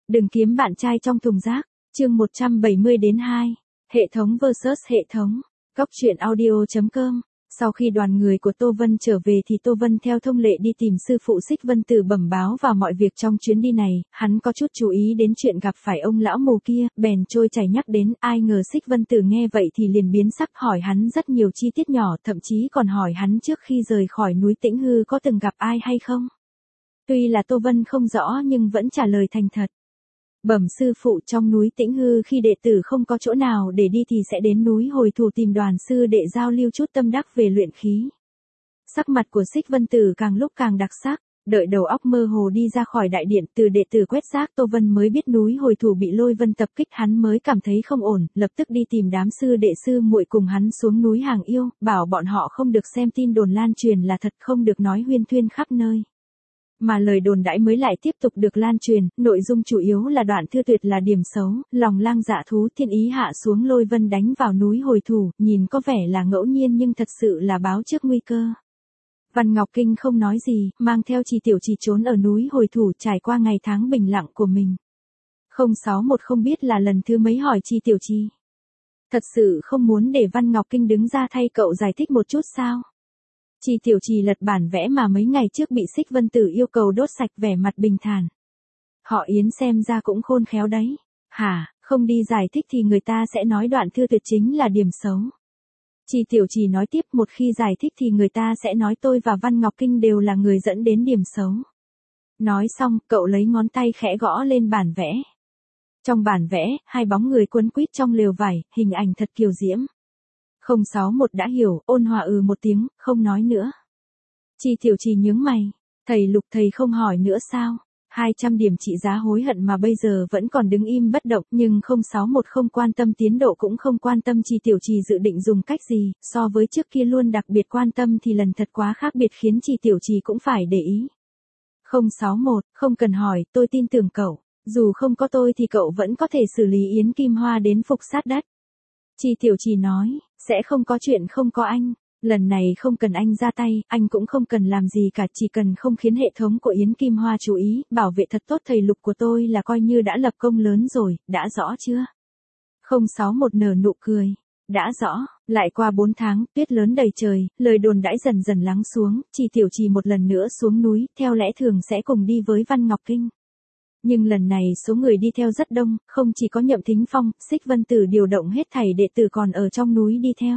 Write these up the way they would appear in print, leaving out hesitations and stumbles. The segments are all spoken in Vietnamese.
Đừng kiếm bạn trai trong thùng rác. Chương 170-2. Hệ thống vs hệ thống. Góc truyện audio.com. Sau khi đoàn người của Tô Vân trở về thì Tô Vân theo thông lệ đi tìm sư phụ Xích Vân Tử bẩm báo vào mọi việc trong chuyến đi này, hắn có chút chú ý đến chuyện gặp phải ông lão mù kia, bèn trôi chảy nhắc đến, ai ngờ Xích Vân Tử nghe vậy thì liền biến sắc, hỏi hắn rất nhiều chi tiết nhỏ, thậm chí còn hỏi hắn trước khi rời khỏi núi Tĩnh Hư có từng gặp ai hay không. Tuy là Tô Vân không rõ nhưng vẫn trả lời thành thật. Bẩm sư phụ, trong núi Tĩnh Hư khi đệ tử không có chỗ nào để đi thì sẽ đến núi Hồi Thù tìm đoàn sư đệ giao lưu chút tâm đắc về luyện khí. Sắc mặt của Xích Vân Tử càng lúc càng đặc sắc, đợi đầu óc mơ hồ đi ra khỏi đại điện từ đệ tử quét rác, Tô Vân mới biết núi Hồi Thù bị Lôi Vân tập kích, hắn mới cảm thấy không ổn, lập tức đi tìm đám sư đệ sư muội cùng hắn xuống núi Hàng Yêu, bảo bọn họ không được xem tin đồn lan truyền là thật, không được nói huyên thuyên khắp nơi. Mà lời đồn đãi mới lại tiếp tục được lan truyền, nội dung chủ yếu là Đoạn Thư Tuyệt là điểm xấu, lòng lang dạ thú, thiên ý hạ xuống Lôi Vân đánh vào núi Hồi Thù, nhìn có vẻ là ngẫu nhiên nhưng thật sự là báo trước nguy cơ. Văn Ngọc Kinh không nói gì, mang theo Trì Tiểu Trì trốn ở núi Hồi Thù trải qua ngày tháng bình lặng của mình. 061 không biết là lần thứ mấy hỏi Trì Tiểu Trì. Thật sự không muốn để Văn Ngọc Kinh đứng ra thay cậu giải thích một chút sao? Trì Tiểu Trì lật bản vẽ mà mấy ngày trước bị Xích Vân Tử yêu cầu đốt sạch, vẻ mặt bình thản. Họ Yến xem ra cũng khôn khéo đấy. Hả, không đi giải thích thì người ta sẽ nói Đoạn Thư Tuyệt chính là điểm xấu. Trì Tiểu Trì nói tiếp, một khi giải thích thì người ta sẽ nói tôi và Văn Ngọc Kinh đều là người dẫn đến điểm xấu. Nói xong, cậu lấy ngón tay khẽ gõ lên bản vẽ. Trong bản vẽ, hai bóng người quấn quýt trong lều vải, hình ảnh thật kiều diễm. 061 đã hiểu, ôn hòa một tiếng, không nói nữa. Trì Tiểu Trì nhướng mày, thầy Lục thầy không hỏi nữa sao? 200 điểm trị giá hối hận mà bây giờ vẫn còn đứng im bất động, nhưng 061 không quan tâm tiến độ cũng không quan tâm Trì Tiểu Trì dự định dùng cách gì, so với trước kia luôn đặc biệt quan tâm thì lần thật quá khác biệt khiến Trì Tiểu Trì cũng phải để ý. 061, không cần hỏi, tôi tin tưởng cậu, dù không có tôi thì cậu vẫn có thể xử lý Yến Kim Hoa đến phục sát đất. Trì Tiểu Trì nói, sẽ không có chuyện không có anh. Lần này không cần anh ra tay, anh cũng không cần làm gì cả, chỉ cần không khiến hệ thống của Yến Kim Hoa chú ý, bảo vệ thật tốt thầy Lục của tôi là coi như đã lập công lớn rồi, đã rõ chưa? 061 nở nụ cười. Đã rõ, lại qua 4 tháng, tuyết lớn đầy trời, lời đồn đãi dần dần lắng xuống, Trì Tiểu Trì một lần nữa xuống núi, theo lẽ thường sẽ cùng đi với Văn Ngọc Kinh. Nhưng lần này số người đi theo rất đông, không chỉ có Nhậm Thính Phong, Xích Vân Tử điều động hết thảy đệ tử còn ở trong núi đi theo.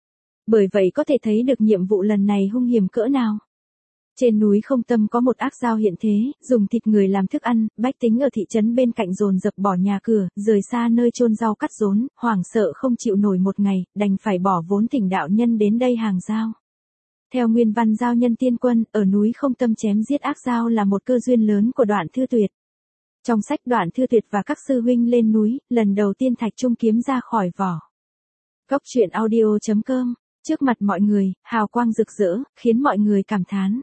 Bởi vậy có thể thấy được nhiệm vụ lần này hung hiểm cỡ nào. Trên núi Không Tâm có một ác dao hiện thế, dùng thịt người làm thức ăn, bách tính ở thị trấn bên cạnh dồn dập bỏ nhà cửa, rời xa nơi chôn rau cắt rốn, hoảng sợ không chịu nổi một ngày, đành phải bỏ vốn thỉnh đạo nhân đến đây hàng dao. Theo nguyên văn giao nhân tiên quân, ở núi Không Tâm chém giết ác dao là một cơ duyên lớn của Đoạn Thư Tuyệt. Trong sách Đoạn Thư Tuyệt và các sư huynh lên núi, lần đầu tiên Thạch Trung kiếm ra khỏi vỏ. Góc truyện audio.com. Trước mặt mọi người, hào quang rực rỡ, khiến mọi người cảm thán.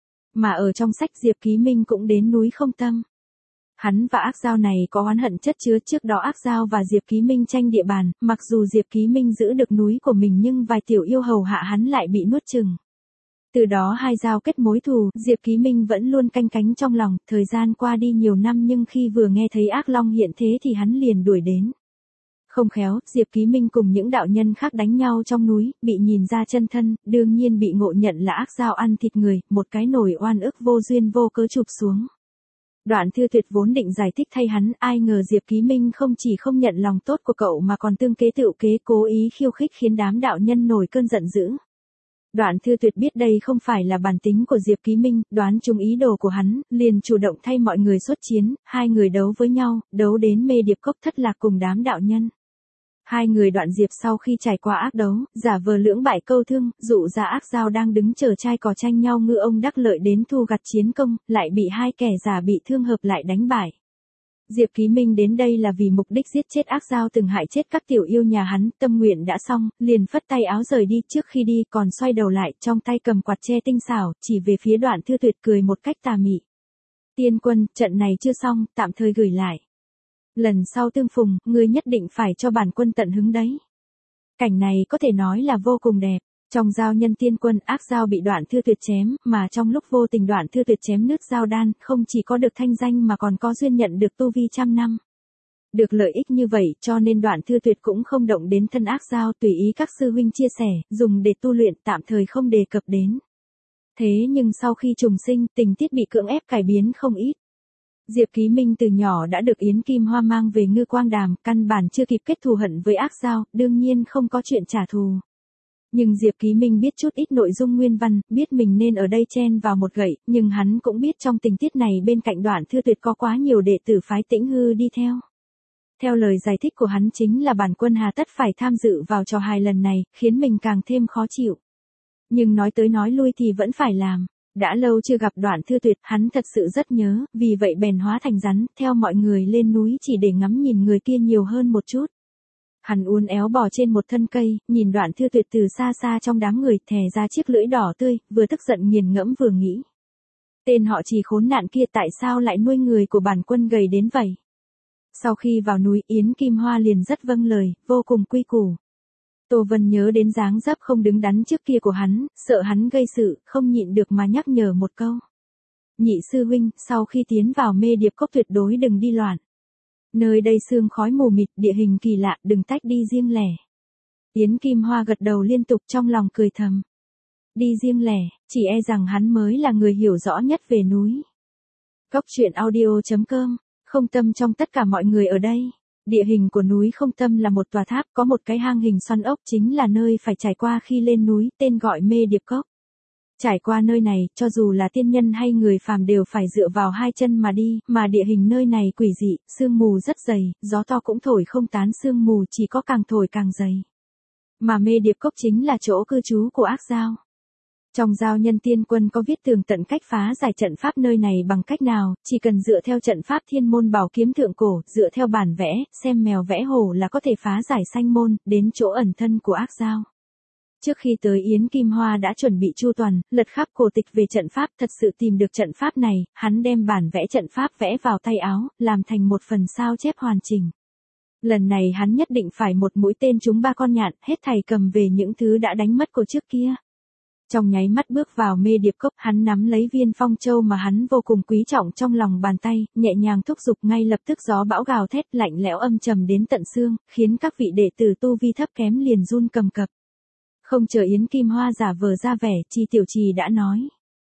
Mà ở trong sách Diệp Ký Minh cũng đến núi Không Tâm. Hắn và ác dao này có oán hận chất chứa, trước đó ác dao và Diệp Ký Minh tranh địa bàn, mặc dù Diệp Ký Minh giữ được núi của mình nhưng vài tiểu yêu hầu hạ hắn lại bị nuốt chửng. Từ đó hai dao kết mối thù, Diệp Ký Minh vẫn luôn canh cánh trong lòng, thời gian qua đi nhiều năm nhưng khi vừa nghe thấy ác long hiện thế thì hắn liền đuổi đến. Không khéo, Diệp Ký Minh cùng những đạo nhân khác đánh nhau trong núi, bị nhìn ra chân thân, đương nhiên bị ngộ nhận là ác dao ăn thịt người, một cái nồi oan ức vô duyên vô cớ chụp xuống. Đoạn Thư Tuyệt vốn định giải thích thay hắn, ai ngờ Diệp Ký Minh không chỉ không nhận lòng tốt của cậu mà còn tương kế tựu kế, cố ý khiêu khích khiến đám đạo nhân nổi cơn giận dữ. Đoạn Thư Tuyệt biết đây không phải là bản tính của Diệp Ký Minh, đoán trúng ý đồ của hắn, liền chủ động thay mọi người xuất chiến, hai người đấu với nhau, đấu đến mê điệp cốc thất lạc cùng đám đạo nhân. Hai người Đoạn Diệp sau khi trải qua ác đấu, giả vờ lưỡng bại câu thương, dụ ra ác dao đang đứng chờ trai cò tranh nhau ngư ông đắc lợi đến thu gặt chiến công, lại bị hai kẻ giả bị thương hợp lại đánh bại. Diệp Ký Minh đến đây là vì mục đích giết chết ác dao từng hại chết các tiểu yêu nhà hắn, tâm nguyện đã xong, liền phất tay áo rời đi, trước khi đi còn xoay đầu lại, trong tay cầm quạt tre tinh xảo, chỉ về phía Đoạn Thư Tuyệt cười một cách tà mị. Tiên quân, trận này chưa xong, tạm thời gửi lại. Lần sau tương phùng, ngươi nhất định phải cho bản quân tận hứng đấy. Cảnh này có thể nói là vô cùng đẹp. Trong giao nhân tiên quân, ác giao bị Đoạn Thư Tuyệt chém, mà trong lúc vô tình Đoạn Thư Tuyệt chém nứt giao đan, không chỉ có được thanh danh mà còn có duyên nhận được tu vi 100 năm. Được lợi ích như vậy cho nên Đoạn Thư Tuyệt cũng không động đến thân ác giao, tùy ý các sư huynh chia sẻ, dùng để tu luyện, tạm thời không đề cập đến. Thế nhưng sau khi trùng sinh, tình tiết bị cưỡng ép cải biến không ít. Diệp Ký Minh từ nhỏ đã được Yến Kim Hoa mang về Ngư Quang Đàm, căn bản chưa kịp kết thù hận với ác giao, đương nhiên không có chuyện trả thù. Nhưng Diệp Ký Minh biết chút ít nội dung nguyên văn, biết mình nên ở đây chen vào một gậy, nhưng hắn cũng biết trong tình tiết này bên cạnh Đoạn Thư Tuyệt có quá nhiều đệ tử phái Tĩnh Hư đi theo. Theo lời giải thích của hắn chính là bản quân hà tất phải tham dự vào trò hài lần này, khiến mình càng thêm khó chịu. Nhưng nói tới nói lui thì vẫn phải làm. Đã lâu chưa gặp Đoạn Thư Tuyệt, hắn thật sự rất nhớ, vì vậy bèn hóa thành rắn, theo mọi người lên núi chỉ để ngắm nhìn người kia nhiều hơn một chút. Hắn uốn éo bò trên một thân cây, nhìn Đoạn Thư Tuyệt từ xa xa trong đám người, thè ra chiếc lưỡi đỏ tươi, vừa tức giận nghiền ngẫm vừa nghĩ. Tên họ Trì khốn nạn kia tại sao lại nuôi người của bản quân gầy đến vậy? Sau khi vào núi, Yến Kim Hoa liền rất vâng lời, vô cùng quy củ. Tô Vân nhớ đến dáng dấp không đứng đắn trước kia của hắn, sợ hắn gây sự, không nhịn được mà nhắc nhở một câu. Nhị sư huynh, sau khi tiến vào Mê Điệp Cốc tuyệt đối đừng đi loạn. Nơi đây sương khói mù mịt, địa hình kỳ lạ, đừng tách đi riêng lẻ. Yến Kim Hoa gật đầu liên tục trong lòng cười thầm. Đi riêng lẻ, chỉ e rằng hắn mới là người hiểu rõ nhất về núi. Cốc truyện audio.com, không tâm trong tất cả mọi người ở đây. Địa hình của núi Không Tâm là một tòa tháp, có một cái hang hình xoắn ốc chính là nơi phải trải qua khi lên núi, tên gọi Mê Điệp Cốc. Trải qua nơi này, cho dù là tiên nhân hay người phàm đều phải dựa vào hai chân mà đi, mà địa hình nơi này quỷ dị, sương mù rất dày, gió to cũng thổi không tán sương mù, chỉ có càng thổi càng dày. Mà Mê Điệp Cốc chính là chỗ cư trú của ác giao. Trong giao nhân tiên quân có viết tường tận cách phá giải trận pháp nơi này bằng cách nào, chỉ cần dựa theo trận pháp Thiên Môn Bảo Kiếm thượng cổ, dựa theo bản vẽ, xem mèo vẽ hổ là có thể phá giải sanh môn, đến chỗ ẩn thân của ác giao. Trước khi tới Yến Kim Hoa đã chuẩn bị chu toàn, lật khắp cổ tịch về trận pháp, thật sự tìm được trận pháp này, hắn đem bản vẽ trận pháp vẽ vào tay áo, làm thành một phần sao chép hoàn chỉnh. Lần này hắn nhất định phải một mũi tên trúng 3 con nhạn, hết thảy cầm về những thứ đã đánh mất của trước kia. Trong nháy mắt bước vào Mê Điệp Cốc, hắn nắm lấy viên phong châu mà hắn vô cùng quý trọng trong lòng bàn tay, nhẹ nhàng thúc giục, ngay lập tức gió bão gào thét lạnh lẽo âm trầm đến tận xương, khiến các vị đệ tử tu vi thấp kém liền run cầm cập. Không chờ Yến Kim Hoa giả vờ ra vẻ, Chi Tiểu Trì đã nói.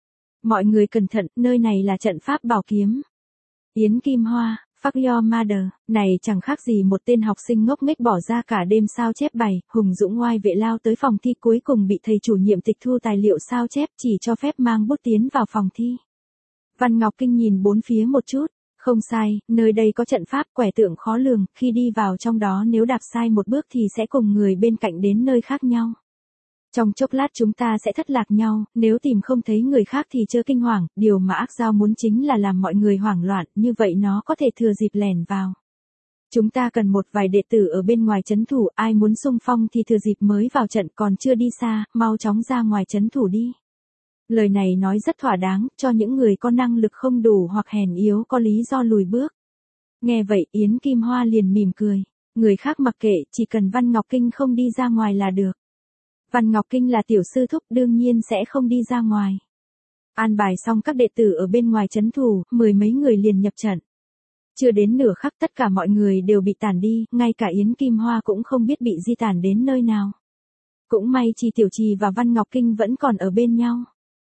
Mọi người cẩn thận, nơi này là trận pháp bảo kiếm. Yến Kim Hoa, fuck your mother, này chẳng khác gì một tên học sinh ngốc nghếch bỏ ra cả đêm sao chép bài, hùng dũng ngoai vệ lao tới phòng thi, cuối cùng bị thầy chủ nhiệm tịch thu tài liệu sao chép, chỉ cho phép mang bút tiến vào phòng thi. Văn Ngọc Kinh nhìn bốn phía một chút, không sai, nơi đây có trận pháp quẻ tượng khó lường, khi đi vào trong đó nếu đạp sai một bước thì sẽ cùng người bên cạnh đến nơi khác nhau. Trong chốc lát chúng ta sẽ thất lạc nhau, nếu tìm không thấy người khác thì chớ kinh hoàng, điều mà ác giao muốn chính là làm mọi người hoảng loạn, như vậy nó có thể thừa dịp lẻn vào. Chúng ta cần một vài đệ tử ở bên ngoài trấn thủ, ai muốn xung phong thì thừa dịp mới vào trận, còn chưa đi xa, mau chóng ra ngoài trấn thủ đi. Lời này nói rất thỏa đáng, cho những người có năng lực không đủ hoặc hèn yếu có lý do lùi bước. Nghe vậy Yến Kim Hoa liền mỉm cười, người khác mặc kệ, chỉ cần Văn Ngọc Kinh không đi ra ngoài là được. Văn Ngọc Kinh là tiểu sư thúc, đương nhiên sẽ không đi ra ngoài. An bài xong các đệ tử ở bên ngoài trấn thủ, 10 mấy người liền nhập trận. Chưa đến nửa khắc tất cả mọi người đều bị tản đi, ngay cả Yến Kim Hoa cũng không biết bị di tản đến nơi nào. Cũng may Chi Tiểu Trì và Văn Ngọc Kinh vẫn còn ở bên nhau.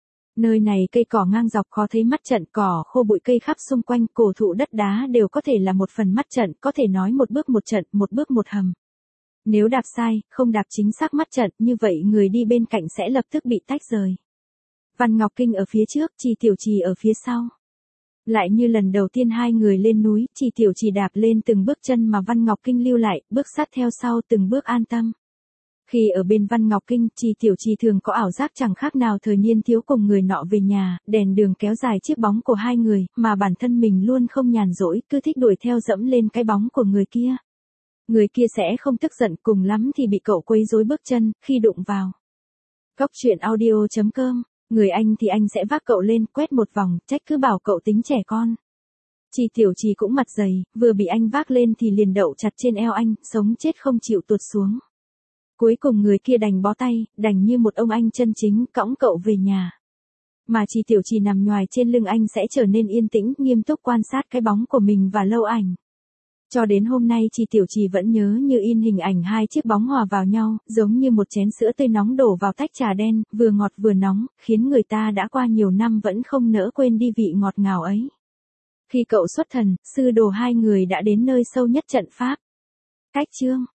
Nơi này cây cỏ ngang dọc khó thấy mắt trận, cỏ khô bụi cây khắp xung quanh, cổ thụ đất đá đều có thể là một phần mắt trận, có thể nói một bước một trận, một bước một hầm. Nếu đạp sai, không đạp chính xác mắt trận, như vậy người đi bên cạnh sẽ lập tức bị tách rời. Văn Ngọc Kinh ở phía trước, Chi Tiểu Trì ở phía sau. Lại như lần đầu tiên hai người lên núi, Chi Tiểu Trì đạp lên từng bước chân mà Văn Ngọc Kinh lưu lại, bước sát theo sau từng bước an tâm. Khi ở bên Văn Ngọc Kinh, Chi Tiểu Trì thường có ảo giác chẳng khác nào thời niên thiếu cùng người nọ về nhà, đèn đường kéo dài chiếc bóng của hai người, mà bản thân mình luôn không nhàn rỗi, cứ thích đuổi theo dẫm lên cái bóng của người kia. Người kia sẽ không tức giận, cùng lắm thì bị cậu quấy rối bước chân, khi đụng vào. Cốc truyện audio.com, người anh thì anh sẽ vác cậu lên, quét một vòng, trách cứ bảo cậu tính trẻ con. Chi Tiểu Trì cũng mặt dày, vừa bị anh vác lên thì liền đậu chặt trên eo anh, sống chết không chịu tuột xuống. Cuối cùng người kia đành bó tay, đành như một ông anh chân chính cõng cậu về nhà. Mà Trì Tiểu Trì nằm nhoài trên lưng anh sẽ trở nên yên tĩnh, nghiêm túc quan sát cái bóng của mình và Lâu Ảnh. Cho đến hôm nay Trì Tiểu Trì vẫn nhớ như in hình ảnh hai chiếc bóng hòa vào nhau, giống như một chén sữa tươi nóng đổ vào tách trà đen, vừa ngọt vừa nóng, khiến người ta đã qua nhiều năm vẫn không nỡ quên đi vị ngọt ngào ấy. Khi cậu xuất thần, sư đồ hai người đã đến nơi sâu nhất trận pháp. Cách chương